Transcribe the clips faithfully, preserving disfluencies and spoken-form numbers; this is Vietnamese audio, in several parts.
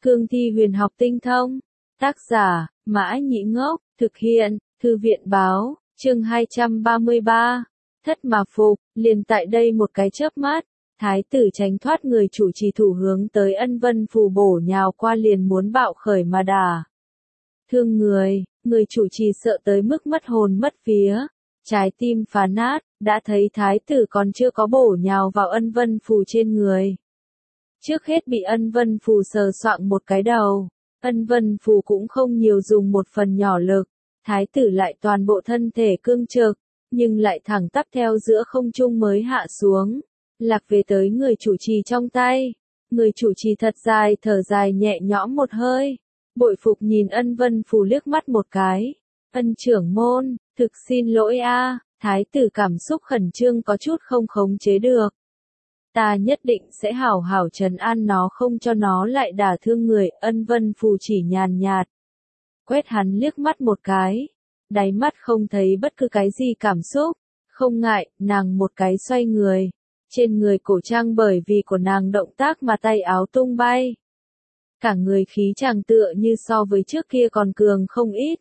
Cương thi huyền học tinh thông. Tác giả, Mã Nhĩ Ngốc, thực hiện, Thư viện Báo, chương hai trăm ba mươi ba. Thất mà phục, liền tại đây một cái chớp mắt, thái tử tránh thoát người chủ trì thủ hướng tới Ân Vân Phù bổ nhào qua liền muốn bạo khởi mà đả. Thương người, người chủ trì sợ tới mức mất hồn mất vía, trái tim phá nát, đã thấy thái tử còn chưa có bổ nhào vào Ân Vân Phù trên người. Trước hết bị Ân Vân Phù sờ soạng một cái đầu, Ân Vân Phù cũng không nhiều dùng một phần nhỏ lực, thái tử lại toàn bộ thân thể cương trực, nhưng lại thẳng tắp theo giữa không trung mới hạ xuống, lạc về tới người chủ trì trong tay. Người chủ trì thật dài thở dài nhẹ nhõm một hơi, bội phục nhìn Ân Vân Phù liếc mắt một cái. Ân trưởng môn, thực xin lỗi a, thái tử cảm xúc khẩn trương có chút không khống chế được. Ta nhất định sẽ hảo hảo trấn an nó không cho nó lại đả thương người. Ân Vân Phù chỉ nhàn nhạt quét hắn liếc mắt một cái, đáy mắt không thấy bất cứ cái gì cảm xúc. Không ngại, nàng một cái xoay người, trên người cổ trang bởi vì của nàng động tác mà tay áo tung bay. Cả người khí chàng tựa như so với trước kia còn cường không ít.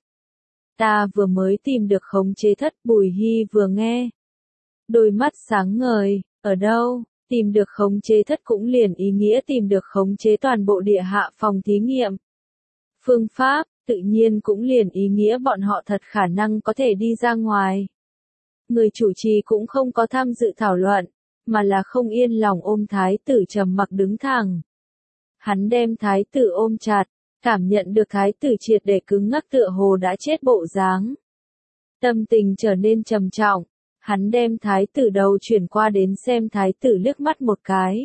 Ta vừa mới tìm được khống chế thất. Bùi Hy vừa nghe, đôi mắt sáng ngời. Ở đâu? Tìm được khống chế thất cũng liền ý nghĩa tìm được khống chế toàn bộ địa hạ phòng thí nghiệm. Phương pháp, tự nhiên cũng liền ý nghĩa bọn họ thật khả năng có thể đi ra ngoài. Người chủ trì cũng không có tham dự thảo luận, mà là không yên lòng ôm thái tử trầm mặc đứng thẳng. Hắn đem thái tử ôm chặt, cảm nhận được thái tử triệt để cứng ngắc tựa hồ đã chết bộ dáng. Tâm tình trở nên trầm trọng. Hắn đem thái tử đầu chuyển qua đến xem thái tử liếc mắt một cái.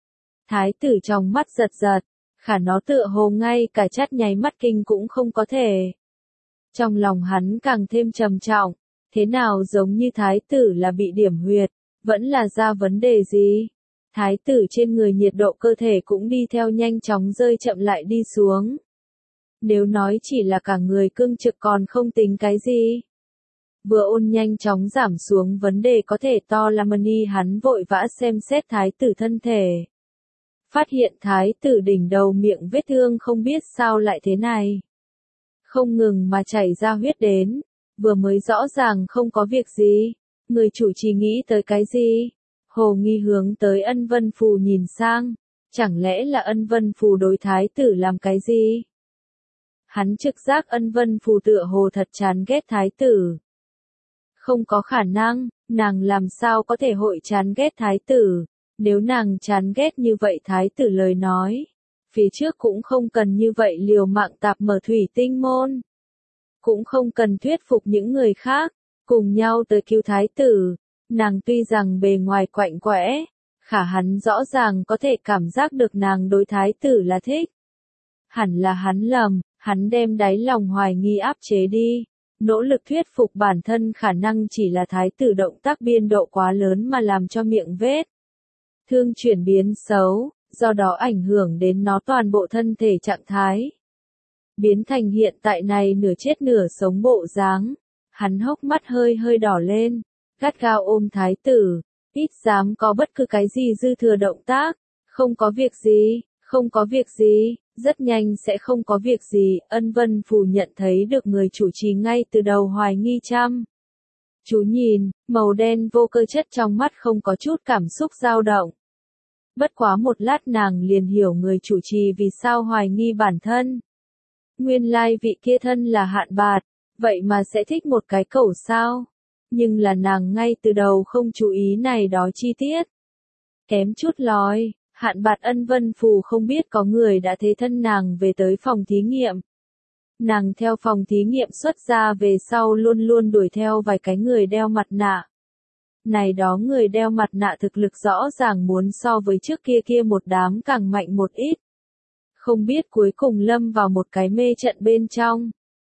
Thái tử trong mắt giật giật, khả nó tựa hồ ngay cả chắt nháy mắt kinh cũng không có thể. Trong lòng hắn càng thêm trầm trọng, thế nào giống như thái tử là bị điểm huyệt, vẫn là ra vấn đề gì? Thái tử trên người nhiệt độ cơ thể cũng đi theo nhanh chóng rơi chậm lại đi xuống. Nếu nói chỉ là cả người cương trực còn không tính cái gì. Vừa ôn nhanh chóng giảm xuống vấn đề có thể to là mani, hắn vội vã xem xét thái tử thân thể. Phát hiện thái tử đỉnh đầu miệng vết thương không biết sao lại thế này. Không ngừng mà chảy ra huyết đến, vừa mới rõ ràng không có việc gì. Người chủ trì nghĩ tới cái gì? Hồ nghi hướng tới Ân Vân Phù nhìn sang, chẳng lẽ là Ân Vân Phù đối thái tử làm cái gì? Hắn trực giác Ân Vân Phù tựa hồ thật chán ghét thái tử. Không có khả năng, nàng làm sao có thể hội chán ghét thái tử, nếu nàng chán ghét như vậy thái tử lời nói, phía trước cũng không cần như vậy liều mạng tạp mở thủy tinh môn. Cũng không cần thuyết phục những người khác, cùng nhau tới cứu thái tử, nàng tuy rằng bề ngoài quạnh quẽ, khả hắn rõ ràng có thể cảm giác được nàng đối thái tử là thích. Hẳn là hắn lầm, hắn đem đáy lòng hoài nghi áp chế đi. Nỗ lực thuyết phục bản thân khả năng chỉ là thái tử động tác biên độ quá lớn mà làm cho miệng vết thương chuyển biến xấu, do đó ảnh hưởng đến nó toàn bộ thân thể trạng thái. Biến thành hiện tại này nửa chết nửa sống bộ dáng, hắn hốc mắt hơi hơi đỏ lên, gắt gao ôm thái tử, ít dám có bất cứ cái gì dư thừa động tác, không có việc gì, không có việc gì. Rất nhanh sẽ không có việc gì. Ân Vân Phù nhận thấy được người chủ trì ngay từ đầu hoài nghi chăm. Chú nhìn, màu đen vô cơ chất trong mắt không có chút cảm xúc dao động. Bất quá một lát nàng liền hiểu người chủ trì vì sao hoài nghi bản thân. Nguyên lai vị kia thân là Hạn Bạt, vậy mà sẽ thích một cái cẩu sao? Nhưng là nàng ngay từ đầu không chú ý này đó chi tiết. Kém chút lói. Hạn Bạt Ân Vân Phù không biết có người đã thế thân nàng về tới phòng thí nghiệm. Nàng theo phòng thí nghiệm xuất ra về sau luôn luôn đuổi theo vài cái người đeo mặt nạ. Này đó người đeo mặt nạ thực lực rõ ràng muốn so với trước kia kia một đám càng mạnh một ít. Không biết cuối cùng lâm vào một cái mê trận bên trong.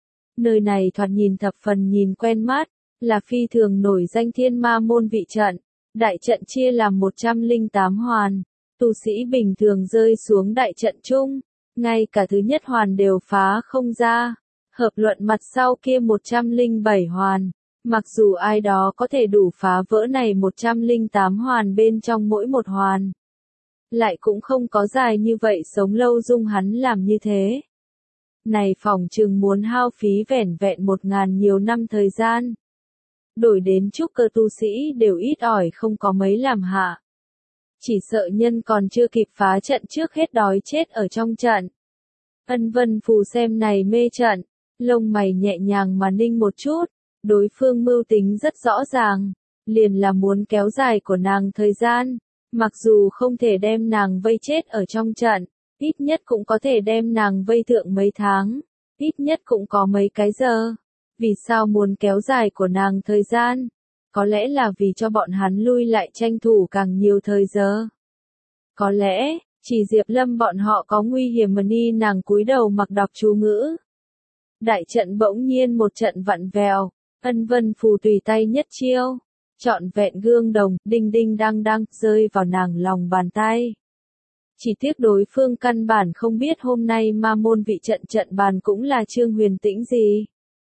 Nơi này thoạt nhìn thập phần nhìn quen mắt, là phi thường nổi danh Thiên Ma môn vị trận. Đại trận chia làm một trăm lẻ tám hoàn. Tu sĩ bình thường rơi xuống đại trận chung, ngay cả thứ nhất hoàn đều phá không ra. Hợp luận mặt sau kia một trăm lẻ bảy hoàn, mặc dù ai đó có thể đủ phá vỡ này một trăm lẻ tám hoàn bên trong mỗi một hoàn. lại cũng không có dài như vậy sống lâu dung hắn làm như thế. Này phỏng chừng muốn hao phí vẻn vẹn một ngàn nhiều năm thời gian. Đổi đến trúc cơ tu sĩ đều ít ỏi không có mấy làm hạ. Chỉ sợ nhân còn chưa kịp phá trận trước hết đói chết ở trong trận. Ân Vân Phù xem này mê trận, lông mày nhẹ nhàng mà ninh một chút, đối phương mưu tính rất rõ ràng, liền là muốn kéo dài của nàng thời gian, mặc dù không thể đem nàng vây chết ở trong trận, ít nhất cũng có thể đem nàng vây thượng mấy tháng, ít nhất cũng có mấy cái giờ. Vì sao muốn kéo dài của nàng thời gian? Có lẽ là vì cho bọn hắn lui lại tranh thủ càng nhiều thời giờ. Có lẽ, chỉ Diệp Lâm bọn họ có nguy hiểm mà ni nàng cúi đầu mặc đọc chú ngữ. Đại trận bỗng nhiên một trận vặn vèo, Ân Vân Phù tùy tay nhất chiêu, trọn vẹn gương đồng, đinh đinh đang đang, rơi vào nàng lòng bàn tay. Chỉ tiếc đối phương căn bản không biết hôm nay ma môn vị trận trận bàn cũng là Trương Huyền Tĩnh gì.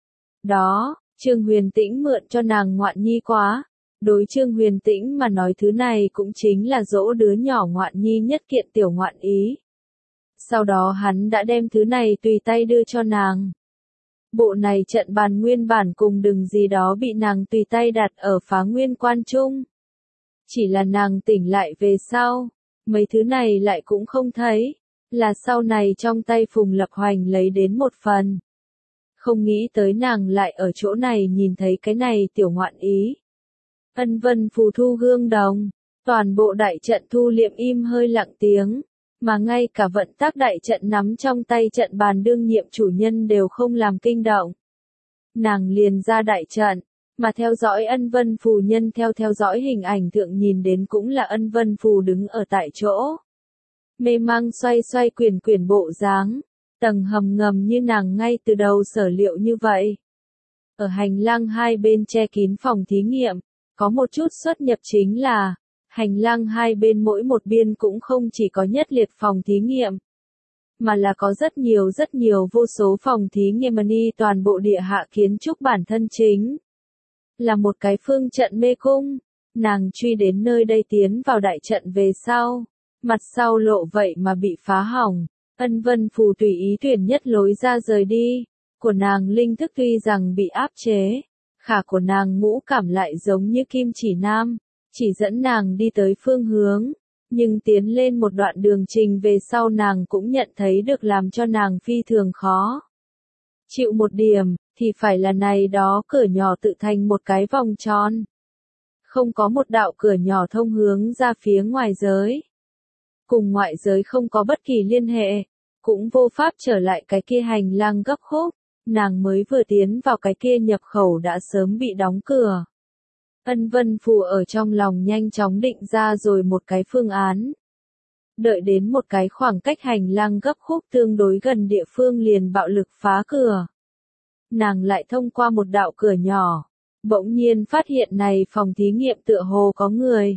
Đó, Trương Huyền Tĩnh mượn cho nàng ngoạn nhi quá. Đối Trương Huyền Tĩnh mà nói thứ này cũng chính là dỗ đứa nhỏ ngoạn nhi nhất kiện tiểu ngoạn ý. Sau đó hắn đã đem thứ này tùy tay đưa cho nàng. Bộ này trận bàn nguyên bản cùng đừng gì đó bị nàng tùy tay đặt ở Phá Nguyên Quan Trung. Chỉ là nàng tỉnh lại về sau, mấy thứ này lại cũng không thấy, là sau này trong tay Phùng Lập Hoành lấy đến một phần. Không nghĩ tới nàng lại ở chỗ này nhìn thấy cái này tiểu ngoạn ý. Ân Vân Phù thu gương đồng, toàn bộ đại trận thu liệm im hơi lặng tiếng, mà ngay cả vận tác đại trận nắm trong tay trận bàn đương nhiệm chủ nhân đều không làm kinh động. Nàng liền ra đại trận, mà theo dõi Ân Vân Phù nhân theo theo dõi hình ảnh thượng nhìn đến cũng là Ân Vân Phù đứng ở tại chỗ. Mê mang xoay xoay quyển quyển bộ dáng, tầng hầm ngầm như nàng ngay từ đầu sở liệu như vậy. Ở hành lang hai bên che kín phòng thí nghiệm, có một chút xuất nhập chính là, hành lang hai bên mỗi một biên cũng không chỉ có nhất liệt phòng thí nghiệm, mà là có rất nhiều rất nhiều vô số phòng thí nghiệm ni toàn bộ địa hạ kiến trúc bản thân chính. Là một cái phương trận mê cung, nàng truy đến nơi đây tiến vào đại trận về sau, mặt sau lộ vậy mà bị phá hỏng, Ân Vân Phù tùy ý tuyển nhất lối ra rời đi, của nàng linh thức tuy rằng bị áp chế, khả của nàng ngũ cảm lại giống như kim chỉ nam, chỉ dẫn nàng đi tới phương hướng, nhưng tiến lên một đoạn đường trình về sau nàng cũng nhận thấy được làm cho nàng phi thường khó. Chịu một điểm, thì phải là này đó cửa nhỏ tự thành một cái vòng tròn. Không có một đạo cửa nhỏ thông hướng ra phía ngoài giới. Cùng ngoại giới không có bất kỳ liên hệ, cũng vô pháp trở lại cái kia hành lang gấp khúc, nàng mới vừa tiến vào cái kia nhập khẩu đã sớm bị đóng cửa. Ân Vân Phù ở trong lòng nhanh chóng định ra rồi một cái phương án. Đợi đến một cái khoảng cách hành lang gấp khúc tương đối gần địa phương liền bạo lực phá cửa. Nàng lại thông qua một đạo cửa nhỏ, bỗng nhiên phát hiện này phòng thí nghiệm tựa hồ có người.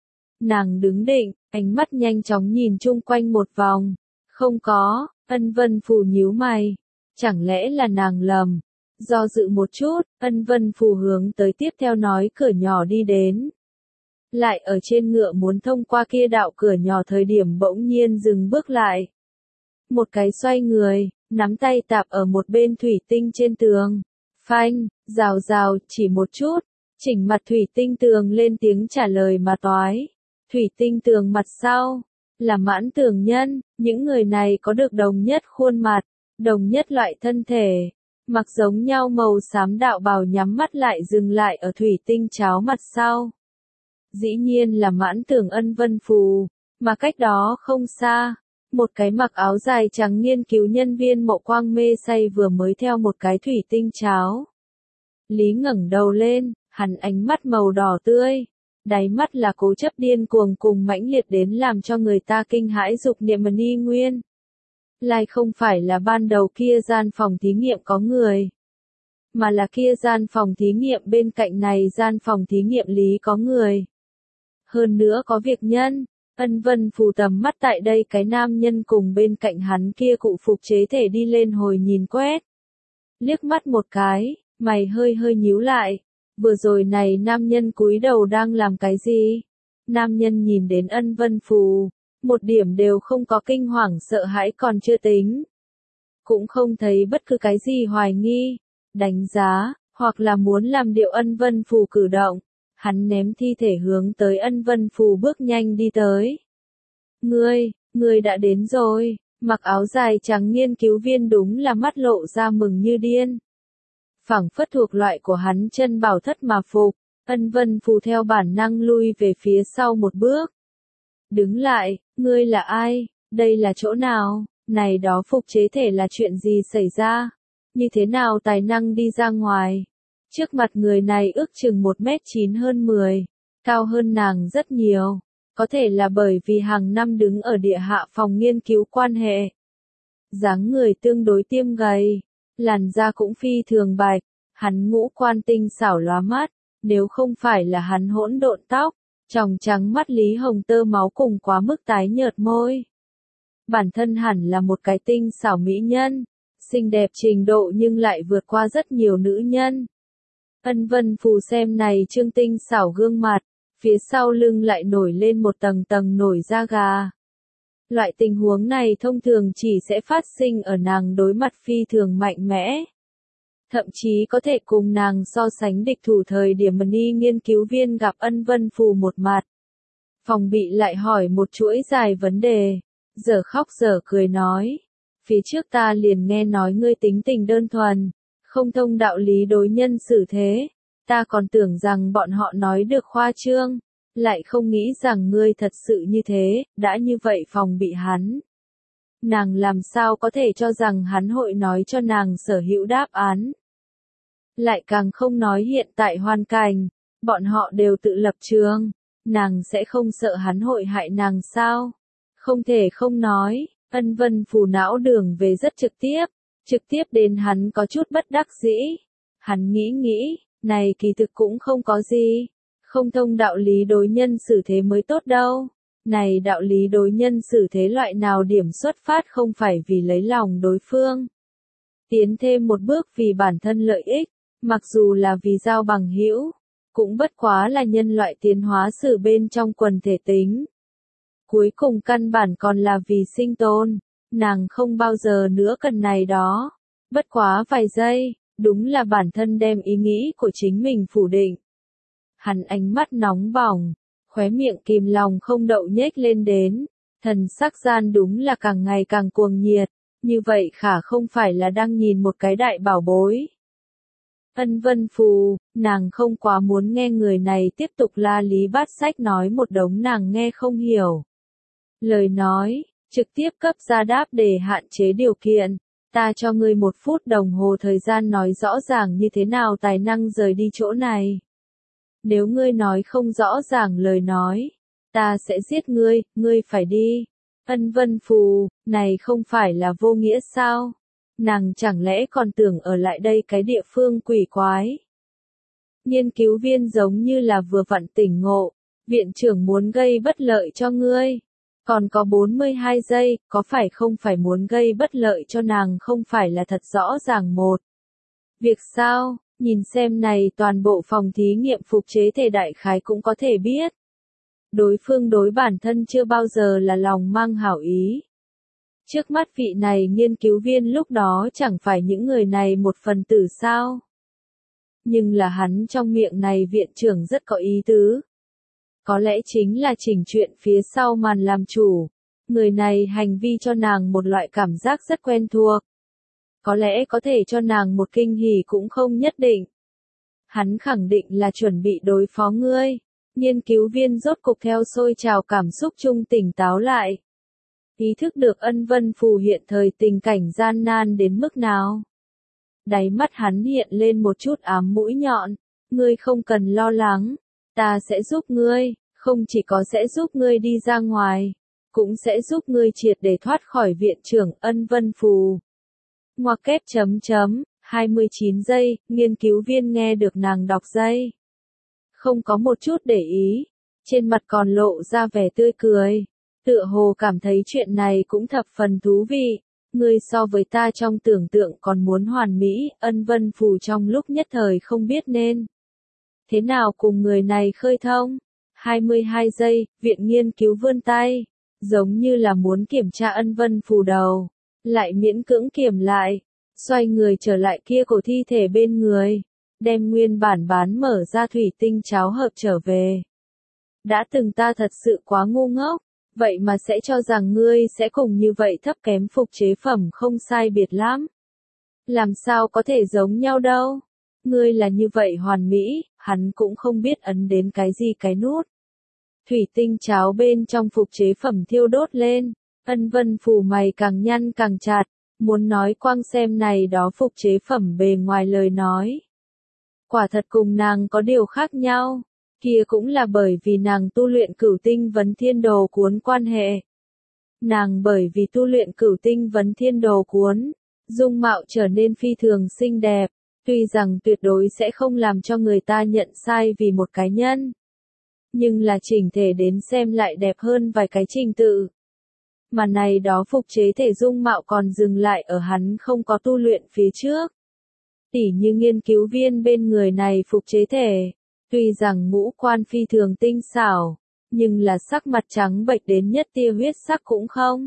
Nàng đứng định, ánh mắt nhanh chóng nhìn chung quanh một vòng. Không có, Ân Vân Phù nhíu mày. Chẳng lẽ là nàng lầm? Do dự một chút, Ân Vân Phù hướng tới tiếp theo nói cửa nhỏ đi đến. Lại ở trên ngựa muốn thông qua kia đạo cửa nhỏ thời điểm bỗng nhiên dừng bước lại. Một cái xoay người, nắm tay tạp ở một bên thủy tinh trên tường. Phanh, rào rào, chỉ một chút, chỉnh mặt thủy tinh tường lên tiếng trả lời mà toái. Thủy tinh tường mặt sau, là mãn tường nhân, những người này có được đồng nhất khuôn mặt, đồng nhất loại thân thể, mặc giống nhau màu xám đạo bào nhắm mắt lại dừng lại ở thủy tinh cháo mặt sau. Dĩ nhiên là mãn tường Ân Vân Phù, mà cách đó không xa, một cái mặc áo dài trắng nghiên cứu nhân viên Mộ Quang mê say vừa mới theo một cái thủy tinh cháo. Lý ngẩng đầu lên, hắn ánh mắt màu đỏ tươi, đáy mắt là cố chấp điên cuồng cùng mãnh liệt đến làm cho người ta kinh hãi dục niệm mà ni nguyên. Lại không phải là ban đầu kia gian phòng thí nghiệm có người, mà là kia gian phòng thí nghiệm bên cạnh này gian phòng thí nghiệm lý có người. Hơn nữa có việc nhân, Ân Vân Phù tầm mắt tại đây cái nam nhân cùng bên cạnh hắn kia cụ phục chế thể đi lên hồi nhìn quét. Liếc mắt một cái, mày hơi hơi nhíu lại. Vừa rồi này nam nhân cúi đầu đang làm cái gì? Nam nhân nhìn đến Ân Vân Phù, một điểm đều không có kinh hoàng sợ hãi còn chưa tính. Cũng không thấy bất cứ cái gì hoài nghi, đánh giá, hoặc là muốn làm điệu Ân Vân Phù cử động. Hắn ném thi thể hướng tới Ân Vân Phù bước nhanh đi tới. Ngươi, ngươi đã đến rồi, mặc áo dài trắng nghiên cứu viên đúng là mắt lộ ra mừng như điên. Phảng phất thuộc loại của hắn chân bảo thất mà phục, Ân Vân Phù theo bản năng lui về phía sau một bước. Đứng lại, ngươi là ai, đây là chỗ nào, này đó phục chế thể là chuyện gì xảy ra, như thế nào tài năng đi ra ngoài. Trước mặt người này ước chừng một mét chín hơn mười, cao hơn nàng rất nhiều, có thể là bởi vì hàng năm đứng ở địa hạ phòng nghiên cứu quan hệ. Dáng người tương đối tiêm gầy, làn da cũng phi thường bạch, hắn ngũ quan tinh xảo lóa mắt, nếu không phải là hắn hỗn độn tóc, tròng trắng mắt Lý Hồng tơ máu cùng quá mức tái nhợt môi. Bản thân hẳn là một cái tinh xảo mỹ nhân, xinh đẹp trình độ nhưng lại vượt qua rất nhiều nữ nhân. Ân Vân Phù xem này trương tinh xảo gương mặt, phía sau lưng lại nổi lên một tầng tầng nổi da gà. Loại tình huống này thông thường chỉ sẽ phát sinh ở nàng đối mặt phi thường mạnh mẽ. Thậm chí có thể cùng nàng so sánh địch thủ thời điểm Mani nghiên cứu viên gặp Ân Vân Phù một mặt. Phòng bị lại hỏi một chuỗi dài vấn đề, giờ khóc giờ cười nói. Phía trước ta liền nghe nói ngươi tính tình đơn thuần, không thông đạo lý đối nhân xử thế, ta còn tưởng rằng bọn họ nói được khoa trương, lại không nghĩ rằng ngươi thật sự như thế, đã như vậy phòng bị hắn. Nàng làm sao có thể cho rằng hắn hội nói cho nàng sở hữu đáp án. Lại càng không nói hiện tại hoàn cảnh, bọn họ đều tự lập trường, nàng sẽ không sợ hắn hội hại nàng sao? Không thể không nói, Ân Vân Phù não đường về rất trực tiếp, trực tiếp đến hắn có chút bất đắc dĩ. Hắn nghĩ nghĩ, này kỳ thực cũng không có gì, không thông đạo lý đối nhân xử thế mới tốt đâu. Này đạo lý đối nhân xử thế loại nào điểm xuất phát không phải vì lấy lòng đối phương. Tiến thêm một bước vì bản thân lợi ích, mặc dù là vì giao bằng hữu, cũng bất quá là nhân loại tiến hóa sử bên trong quần thể tính. Cuối cùng căn bản còn là vì sinh tồn, nàng không bao giờ nữa cần này đó. Bất quá vài giây, đúng là bản thân đem ý nghĩ của chính mình phủ định. Hắn ánh mắt nóng bỏng, khóe miệng kìm lòng không đậu nhếch lên đến, thần sắc gian đúng là càng ngày càng cuồng nhiệt, như vậy khả không phải là đang nhìn một cái đại bảo bối. Ân Vân Phù, nàng không quá muốn nghe người này tiếp tục la lý bát sách nói một đống nàng nghe không hiểu. Lời nói, trực tiếp cấp ra đáp để hạn chế điều kiện, ta cho ngươi một phút đồng hồ thời gian nói rõ ràng như thế nào tài năng rời đi chỗ này. Nếu ngươi nói không rõ ràng lời nói, ta sẽ giết ngươi, ngươi phải đi. Ân Vân Phù, này không phải là vô nghĩa sao? Nàng chẳng lẽ còn tưởng ở lại đây cái địa phương quỷ quái? Nghiên cứu viên giống như là vừa vặn tỉnh ngộ, viện trưởng muốn gây bất lợi cho ngươi. Còn có bốn mươi hai giây, có phải không phải muốn gây bất lợi cho nàng không phải là thật rõ ràng một. Việc sao, nhìn xem này toàn bộ phòng thí nghiệm phục chế thể đại khái cũng có thể biết. Đối phương đối bản thân chưa bao giờ là lòng mang hảo ý. Trước mắt vị này nghiên cứu viên lúc đó chẳng phải những người này một phần tử sao. Nhưng là hắn trong miệng này viện trưởng rất có ý tứ. Có lẽ chính là chỉnh chuyện phía sau màn làm chủ. Người này hành vi cho nàng một loại cảm giác rất quen thuộc. Có lẽ có thể cho nàng một kinh hỉ cũng không nhất định. Hắn khẳng định là chuẩn bị đối phó ngươi. Nghiên cứu viên rốt cục theo sôi trào cảm xúc chung tỉnh táo lại. Ý thức được Ân Vân Phù hiện thời tình cảnh gian nan đến mức nào. Đáy mắt hắn hiện lên một chút ám mũi nhọn. Ngươi không cần lo lắng. Ta sẽ giúp ngươi, không chỉ có sẽ giúp ngươi đi ra ngoài, cũng sẽ giúp ngươi triệt để thoát khỏi viện trưởng Ân Vân Phù. Ngoặc kép chấm chấm, hai mươi chín giây, nghiên cứu viên nghe được nàng đọc giây. Không có một chút để ý, trên mặt còn lộ ra vẻ tươi cười. Tựa hồ cảm thấy chuyện này cũng thập phần thú vị. Ngươi so với ta trong tưởng tượng còn muốn hoàn mỹ, Ân Vân Phù trong lúc nhất thời không biết nên. Thế nào cùng người này khơi thông? hai mươi hai giây, viện nghiên cứu vươn tay. giống như là muốn kiểm tra Ân Vân Phù đầu, lại miễn cưỡng kiểm lại, xoay người trở lại kia cổ thi thể bên người, đem nguyên bản bán mở ra thủy tinh cháo hợp trở về. Đã từng ta thật sự quá ngu ngốc, vậy mà sẽ cho rằng ngươi sẽ cùng như vậy thấp kém phục chế phẩm không sai biệt lắm. Làm sao có thể giống nhau đâu? Ngươi là như vậy hoàn mỹ, hắn cũng không biết ấn đến cái gì cái nút. Thủy tinh cháo bên trong phục chế phẩm thiêu đốt lên, Ân Vân Phù mày càng nhăn càng chặt, muốn nói quang xem này đó phục chế phẩm bề ngoài lời nói. Quả thật cùng nàng có điều khác nhau, kia cũng là bởi vì nàng tu luyện cửu tinh vấn thiên đồ cuốn quan hệ. Nàng bởi vì tu luyện cửu tinh vấn thiên đồ cuốn, dung mạo trở nên phi thường xinh đẹp, tuy rằng tuyệt đối sẽ không làm cho người ta nhận sai vì một cá nhân. Nhưng là chỉnh thể đến xem lại đẹp hơn vài cái trình tự. Mà này đó phục chế thể dung mạo còn dừng lại ở hắn không có tu luyện phía trước. Tỉ như nghiên cứu viên bên người này phục chế thể, tuy rằng ngũ quan phi thường tinh xảo, nhưng là sắc mặt trắng bệch đến nhất tia huyết sắc cũng không.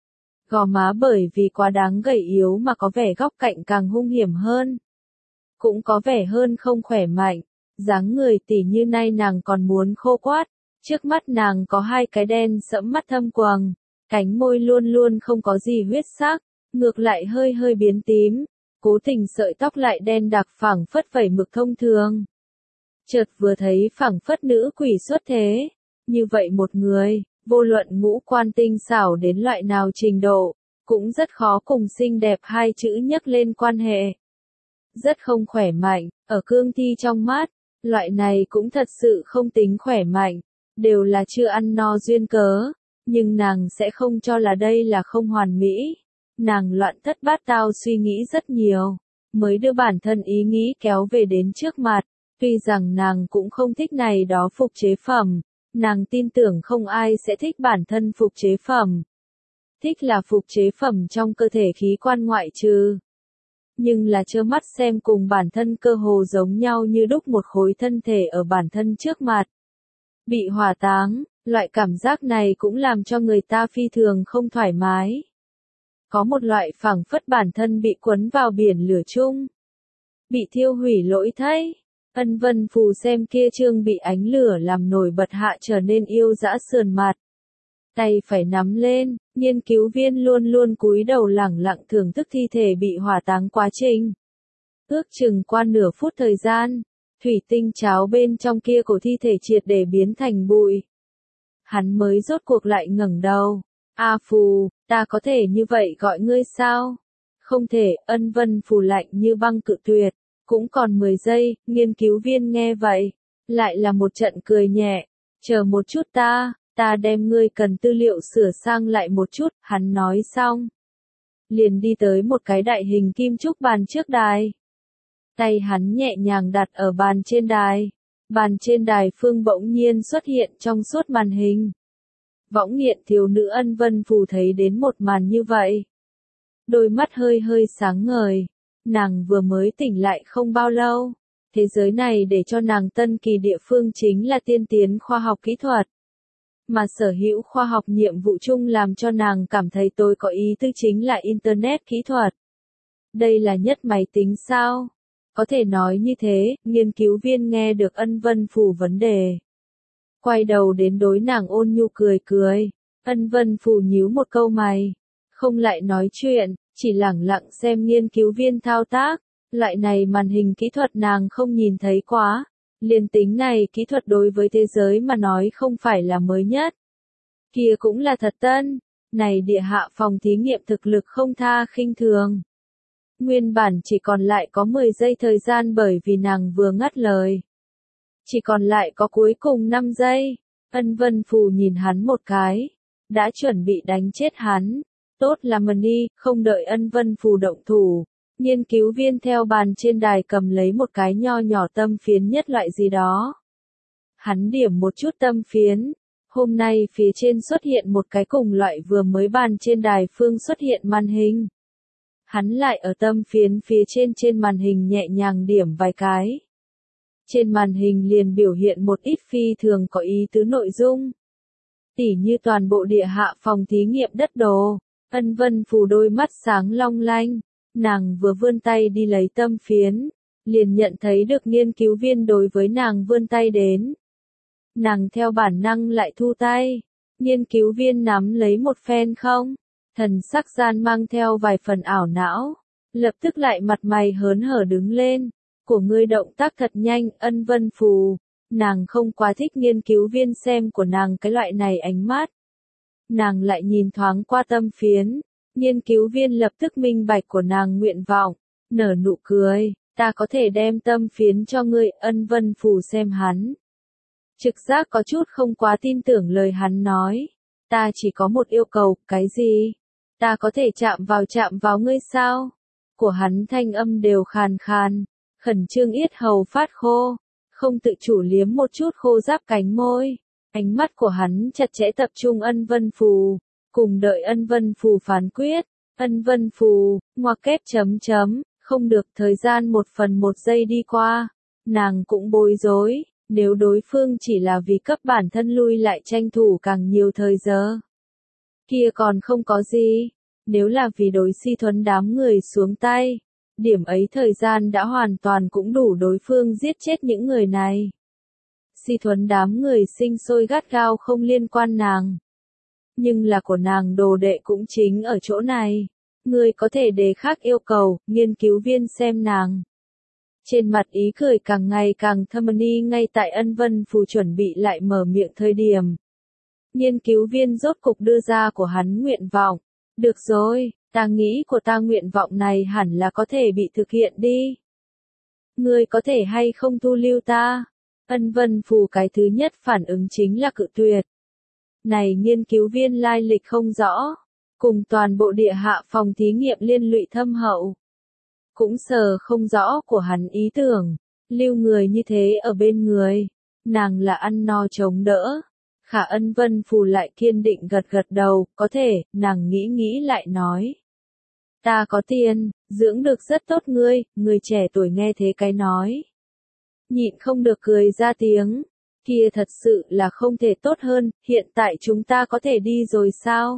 Gò má bởi vì quá đáng gầy yếu mà có vẻ góc cạnh càng hung hiểm hơn. Cũng có vẻ hơn không khỏe mạnh, dáng người tỉ như nay nàng còn muốn khô quát, trước mắt nàng có hai cái đen sẫm mắt thâm quầng, cánh môi luôn luôn không có gì huyết sắc, ngược lại hơi hơi biến tím, cố tình sợi tóc lại đen đặc phẳng phất vẩy mực thông thường. Chợt vừa thấy phẳng phất nữ quỷ xuất thế, như vậy một người, vô luận ngũ quan tinh xảo đến loại nào trình độ, cũng rất khó cùng xinh đẹp hai chữ nhắc lên quan hệ. Rất không khỏe mạnh, ở cương thi trong mắt, loại này cũng thật sự không tính khỏe mạnh, đều là chưa ăn no duyên cớ, nhưng nàng sẽ không cho là đây là không hoàn mỹ. Nàng loạn thất bát tao suy nghĩ rất nhiều, mới đưa bản thân ý nghĩ kéo về đến trước mặt, tuy rằng nàng cũng không thích này đó phục chế phẩm, nàng tin tưởng không ai sẽ thích bản thân phục chế phẩm. Thích là phục chế phẩm trong cơ thể khí quan ngoại trừ. Nhưng là trơ mắt xem cùng bản thân cơ hồ giống nhau như đúc một khối thân thể ở bản thân trước mặt. Bị hỏa táng, loại cảm giác này cũng làm cho người ta phi thường không thoải mái. Có một loại phảng phất bản thân bị cuốn vào biển lửa chung. Bị thiêu hủy lỗi thay. Ân Vân Phù xem kia trương bị ánh lửa làm nổi bật hạ trở nên yêu dã sườn mặt. Tay phải nắm lên, nghiên cứu viên luôn luôn cúi đầu lẳng lặng thưởng thức thi thể bị hỏa táng quá trình. Ước chừng qua nửa phút thời gian, thủy tinh cháo bên trong kia cổ thi thể triệt để biến thành bụi. Hắn mới rốt cuộc lại ngẩng đầu. A Phù, ta có thể như vậy gọi ngươi sao? Không thể, Ân Vân Phù lạnh như băng cự tuyệt. Cũng còn mười giây, nghiên cứu viên nghe vậy. Lại là một trận cười nhẹ. Chờ một chút ta, ta đem ngươi cần tư liệu sửa sang lại một chút, hắn nói xong. Liền đi tới một cái đại hình kim trúc bàn trước đài. Tay hắn nhẹ nhàng đặt ở bàn trên đài. Bàn trên đài phương bỗng nhiên xuất hiện trong suốt màn hình. Võng nghiện thiếu nữ Ân Vân Phù thấy đến một màn như vậy. Đôi mắt hơi hơi sáng ngời. Nàng vừa mới tỉnh lại không bao lâu. Thế giới này để cho nàng tân kỳ địa phương chính là tiên tiến khoa học kỹ thuật. Mà sở hữu khoa học nhiệm vụ chung làm cho nàng cảm thấy tôi có ý tư chính là Internet kỹ thuật. Đây là nhất máy tính sao? Có thể nói như thế, nghiên cứu viên nghe được Ân Vân Phù vấn đề. Quay đầu đến đối nàng ôn nhu cười cười. Ân Vân Phù nhíu một câu mày. Không lại nói chuyện, chỉ lẳng lặng xem nghiên cứu viên thao tác. Loại này màn hình kỹ thuật nàng không nhìn thấy quá. Liên tính này kỹ thuật đối với thế giới mà nói không phải là mới nhất. Kia cũng là thật tân. Này địa hạ phòng thí nghiệm thực lực không tha khinh thường. Nguyên bản chỉ còn lại có mười giây thời gian bởi vì nàng vừa ngắt lời. Chỉ còn lại có cuối cùng năm giây. Ân Vân Phù nhìn hắn một cái. Đã chuẩn bị đánh chết hắn. Tốt là Mani, không đợi Ân Vân Phù động thủ. Nghiên cứu viên theo bàn trên đài cầm lấy một cái nho nhỏ tâm phiến nhất loại gì đó. Hắn điểm một chút tâm phiến. Hôm nay phía trên xuất hiện một cái cùng loại vừa mới bàn trên đài phương xuất hiện màn hình. Hắn lại ở tâm phiến phía trên trên màn hình nhẹ nhàng điểm vài cái. Trên màn hình liền biểu hiện một ít phi thường có ý tứ nội dung. Tỉ như toàn bộ địa hạ phòng thí nghiệm đất đồ. Ân Vân Phù đôi mắt sáng long lanh, nàng vừa vươn tay đi lấy tâm phiến, liền nhận thấy được nghiên cứu viên đối với nàng vươn tay đến. Nàng theo bản năng lại thu tay, nghiên cứu viên nắm lấy một phen không, thần sắc gian mang theo vài phần ảo não, lập tức lại mặt mày hớn hở đứng lên, của ngươi động tác thật nhanh. Ân Vân Phù, nàng không quá thích nghiên cứu viên xem của nàng cái loại này ánh mắt. Nàng lại nhìn thoáng qua tâm phiến, nghiên cứu viên lập tức minh bạch của nàng nguyện vọng, nở nụ cười, ta có thể đem tâm phiến cho ngươi. Ân Vân Phù xem hắn, trực giác có chút không quá tin tưởng lời hắn nói, ta chỉ có một yêu cầu. Cái gì? Ta có thể chạm vào chạm vào ngươi sao? Của hắn thanh âm đều khàn khàn, khẩn trương yết hầu phát khô, không tự chủ liếm một chút khô ráp cánh môi. Ánh mắt của hắn chặt chẽ tập trung Ân Vân Phù, cùng đợi Ân Vân Phù phán quyết. Ân Vân Phù, ngoặc kép chấm chấm, không được. Thời gian một phần một giây đi qua, nàng cũng bối rối, nếu đối phương chỉ là vì cấp bản thân lui lại tranh thủ càng nhiều thời giờ, kia còn không có gì, nếu là vì đối Si Thuấn đám người xuống tay, điểm ấy thời gian đã hoàn toàn cũng đủ đối phương giết chết những người này. Si Thuấn đám người sinh sôi gắt gao không liên quan nàng. Nhưng là của nàng đồ đệ cũng chính ở chỗ này. Người có thể đề khác yêu cầu. Nghiên cứu viên xem nàng, trên mặt ý cười càng ngày càng thâm ni. Ngay tại Ân Vân Phù chuẩn bị lại mở miệng thời điểm, nghiên cứu viên rốt cục đưa ra của hắn nguyện vọng. Được rồi, ta nghĩ của ta nguyện vọng này hẳn là có thể bị thực hiện đi. Ngươi có thể hay không thu lưu ta? Ân Vân Phù cái thứ nhất phản ứng chính là cự tuyệt. Này nghiên cứu viên lai lịch không rõ, cùng toàn bộ địa hạ phòng thí nghiệm liên lụy thâm hậu, cũng sờ không rõ của hắn ý tưởng, lưu người như thế ở bên người, nàng là ăn no chống đỡ. Khả Ân Vân Phù lại kiên định gật gật đầu, có thể. Nàng nghĩ nghĩ lại nói, ta có tiền, dưỡng được rất tốt. Ngươi, người trẻ tuổi nghe thế cái nói, nhịn không được cười ra tiếng, kia thật sự là không thể tốt hơn. Hiện tại chúng ta có thể đi rồi sao?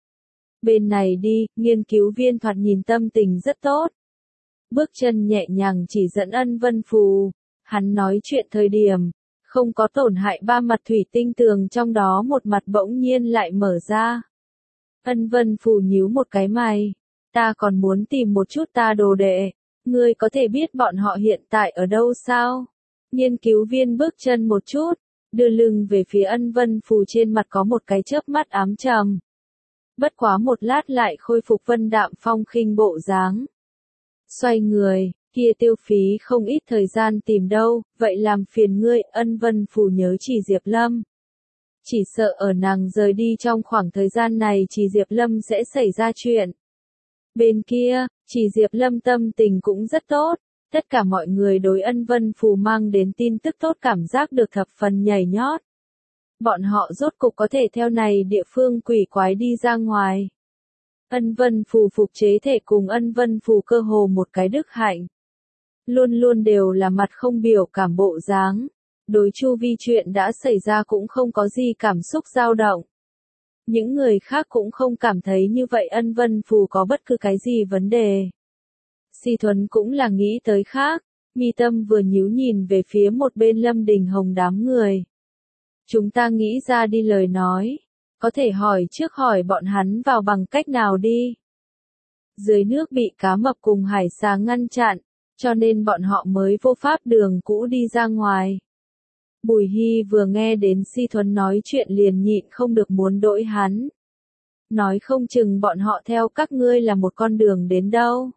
Bên này đi. Nghiên cứu viên thoạt nhìn tâm tình rất tốt, bước chân nhẹ nhàng chỉ dẫn Ân Vân Phù. Hắn nói chuyện thời điểm, không có tổn hại ba mặt thủy tinh tường, trong đó một mặt bỗng nhiên lại mở ra. Ân Vân Phù nhíu một cái mày, ta còn muốn tìm một chút ta đồ đệ, ngươi có thể biết bọn họ hiện tại ở đâu sao? Nghiên cứu viên bước chân một chút, đưa lưng về phía Ân Vân Phù, trên mặt có một cái chớp mắt ám trầm. Bất quá một lát lại khôi phục vân đạm phong khinh bộ dáng. Xoay người, kia tiêu phí không ít thời gian tìm đâu, vậy làm phiền ngươi. Ân Vân Phù nhớ chỉ Diệp Lâm. Chỉ sợ ở nàng rời đi trong khoảng thời gian này chỉ Diệp Lâm sẽ xảy ra chuyện. Bên kia, chỉ Diệp Lâm tâm tình cũng rất tốt, tất cả mọi người đối Ân Vân Phù mang đến tin tức tốt cảm giác được thập phần nhảy nhót. Bọn họ rốt cục có thể theo này địa phương quỷ quái đi ra ngoài. Ân Vân Phù phục chế thể cùng Ân Vân Phù cơ hồ một cái đức hạnh. Luôn luôn đều là mặt không biểu cảm bộ dáng. Đối chu vi chuyện đã xảy ra cũng không có gì cảm xúc dao động. Những người khác cũng không cảm thấy như vậy Ân Vân Phù có bất cứ cái gì vấn đề. Si Thuấn cũng là nghĩ tới khác, mi tâm vừa nhíu nhìn về phía một bên Lâm Đình Hồng đám người. Chúng ta nghĩ ra đi lời nói, có thể hỏi trước hỏi bọn hắn vào bằng cách nào đi. Dưới nước bị cá mập cùng hải xà ngăn chặn, cho nên bọn họ mới vô pháp đường cũ đi ra ngoài. Bùi Hy vừa nghe đến Si Thuấn nói chuyện liền nhịn không được muốn đỗi hắn. Nói không chừng bọn họ theo các ngươi là một con đường đến đâu.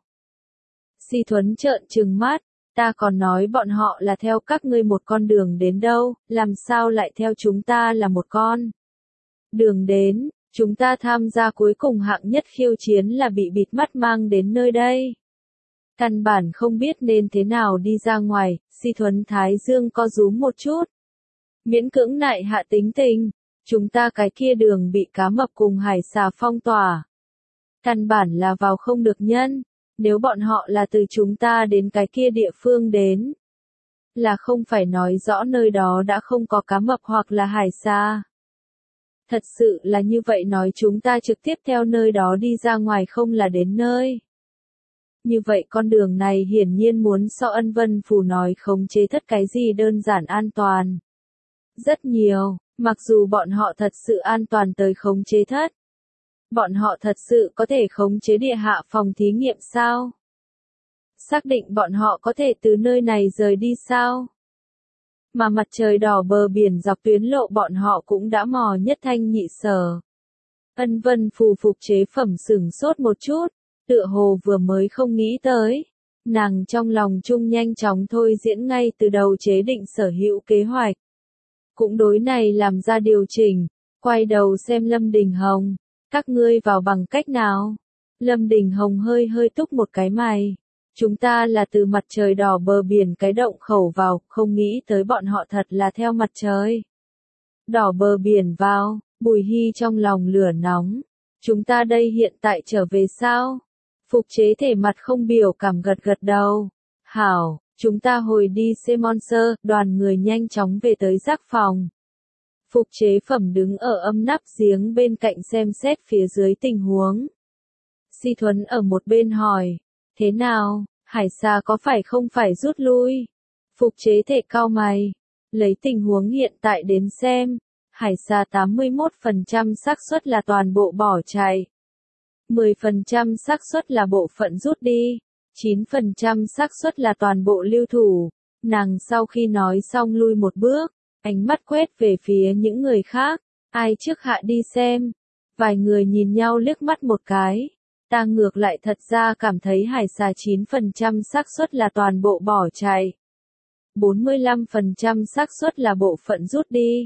Si Thuấn trợn trừng mắt, ta còn nói bọn họ là theo các ngươi một con đường đến đâu, làm sao lại theo chúng ta là một con đường đến. Chúng ta tham gia cuối cùng hạng nhất khiêu chiến là bị bịt mắt mang đến nơi đây. Căn bản không biết nên thế nào đi ra ngoài. Si Thuấn thái dương co rúm một chút, miễn cưỡng nại hạ tính tình, chúng ta cái kia đường bị cá mập cùng hải xà phong tỏa. Căn bản là vào không được nhân, nếu bọn họ là từ chúng ta đến cái kia địa phương đến, là không phải nói rõ nơi đó đã không có cá mập hoặc là hải xà. Thật sự là như vậy nói chúng ta trực tiếp theo nơi đó đi ra ngoài không là đến nơi. Như vậy con đường này hiển nhiên muốn so Ân Vân Phù nói khống chế thất cái gì đơn giản an toàn. Rất nhiều, mặc dù bọn họ thật sự an toàn tới khống chế thất. Bọn họ thật sự có thể khống chế địa hạ phòng thí nghiệm sao? Xác định bọn họ có thể từ nơi này rời đi sao? Mà mặt trời đỏ bờ biển dọc tuyến lộ bọn họ cũng đã mò nhất thanh nhị sở. Ân Vân Phù phục chế phẩm sửng sốt một chút, tựa hồ vừa mới không nghĩ tới. Nàng trong lòng chung nhanh chóng thôi diễn ngay từ đầu chế định sở hữu kế hoạch. Cũng đối này làm ra điều chỉnh, quay đầu xem Lâm Đình Hồng, các ngươi vào bằng cách nào? Lâm Đình Hồng hơi hơi túc một cái mày. Chúng ta là từ mặt trời đỏ bờ biển cái động khẩu vào, không nghĩ tới bọn họ thật là theo mặt trời đỏ bờ biển vào, Bùi Hy trong lòng lửa nóng. Chúng ta đây hiện tại trở về sao? Phục chế thể mặt không biểu cảm gật gật đầu. Hảo, chúng ta hồi đi Semonser, đoàn người nhanh chóng về tới giác phòng. Phục chế phẩm đứng ở âm nắp giếng bên cạnh xem xét phía dưới tình huống. Si Thuấn ở một bên hỏi, thế nào, Hải Sa có phải không phải rút lui? Phục chế thể cao mày, lấy tình huống hiện tại đến xem, Hải Sa tám mươi mốt phần trăm xác suất là toàn bộ bỏ chạy. mười phần trăm xác suất là bộ phận rút đi, chín phần trăm xác suất là toàn bộ lưu thủ. Nàng sau khi nói xong lui một bước, ánh mắt quét về phía những người khác, ai trước hạ đi xem. Vài người nhìn nhau liếc mắt một cái. Ta ngược lại thật ra cảm thấy Hải Sa chín phần trăm xác suất là toàn bộ bỏ chạy. bốn mươi lăm phần trăm xác suất là bộ phận rút đi.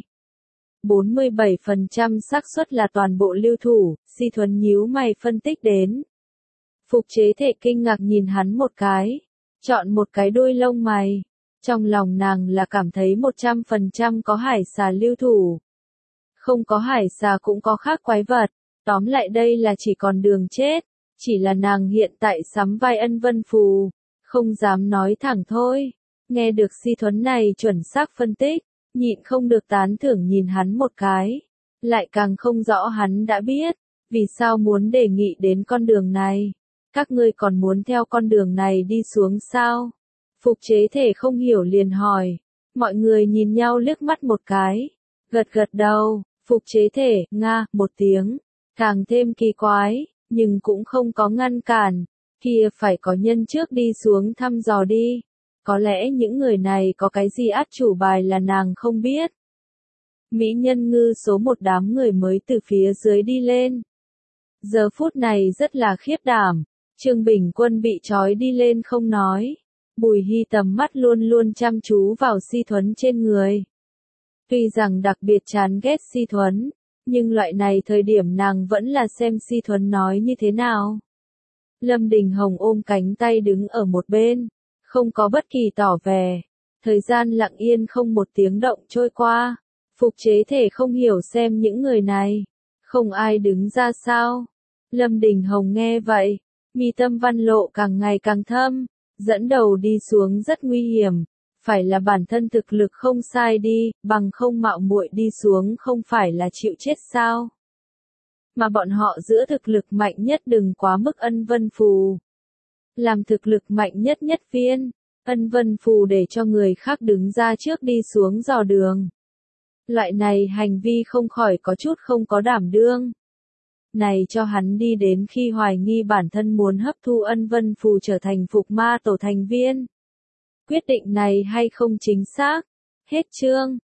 bốn mươi bảy phần trăm xác suất là toàn bộ lưu thủ, Si Thuấn nhíu mày phân tích đến. Phục chế thể kinh ngạc nhìn hắn một cái, chọn một cái đuôi lông mày. Trong lòng nàng là cảm thấy một trăm phần trăm có Hải Sa lưu thủ. Không có Hải Sa cũng có khác quái vật, tóm lại đây là chỉ còn đường chết. Chỉ là nàng hiện tại sắm vai Ân Vân Phù, không dám nói thẳng thôi. Nghe được Si Thuấn này chuẩn xác phân tích, nhịn không được tán thưởng nhìn hắn một cái. Lại càng không rõ hắn đã biết, vì sao muốn đề nghị đến con đường này. Các ngươi còn muốn theo con đường này đi xuống sao? Phục chế thể không hiểu liền hỏi. Mọi người nhìn nhau liếc mắt một cái. Gật gật đầu, phục chế thể, nga, một tiếng. Càng thêm kỳ quái, nhưng cũng không có ngăn cản. Kia phải có nhân trước đi xuống thăm dò đi. Có lẽ những người này có cái gì át chủ bài là nàng không biết. Mỹ nhân ngư số một đám người mới từ phía dưới đi lên. Giờ phút này rất là khiếp đảm. Trương Bình Quân bị trói đi lên không nói. Bùi Hy tầm mắt luôn luôn chăm chú vào Si Thuấn trên người. Tuy rằng đặc biệt chán ghét Si Thuấn, nhưng loại này thời điểm nàng vẫn là xem Si Thuấn nói như thế nào. Lâm Đình Hồng ôm cánh tay đứng ở một bên, không có bất kỳ tỏ vẻ. Thời gian lặng yên không một tiếng động trôi qua. Phục chế thể không hiểu xem những người này, không ai đứng ra sao. Lâm Đình Hồng nghe vậy, mi tâm văn lộ càng ngày càng thâm, dẫn đầu đi xuống rất nguy hiểm. Phải là bản thân thực lực không sai đi, bằng không mạo muội đi xuống không phải là chịu chết sao. Mà bọn họ giữa thực lực mạnh nhất đừng quá mức Ân Vân Phù. Làm thực lực mạnh nhất nhất viên, Ân Vân Phù để cho người khác đứng ra trước đi xuống dò đường. Loại này hành vi không khỏi có chút không có đảm đương. Này cho hắn đi đến khi hoài nghi bản thân muốn hấp thu Ân Vân Phù trở thành phục ma tổ thành viên. Quyết định này hay không chính xác? Hết chương.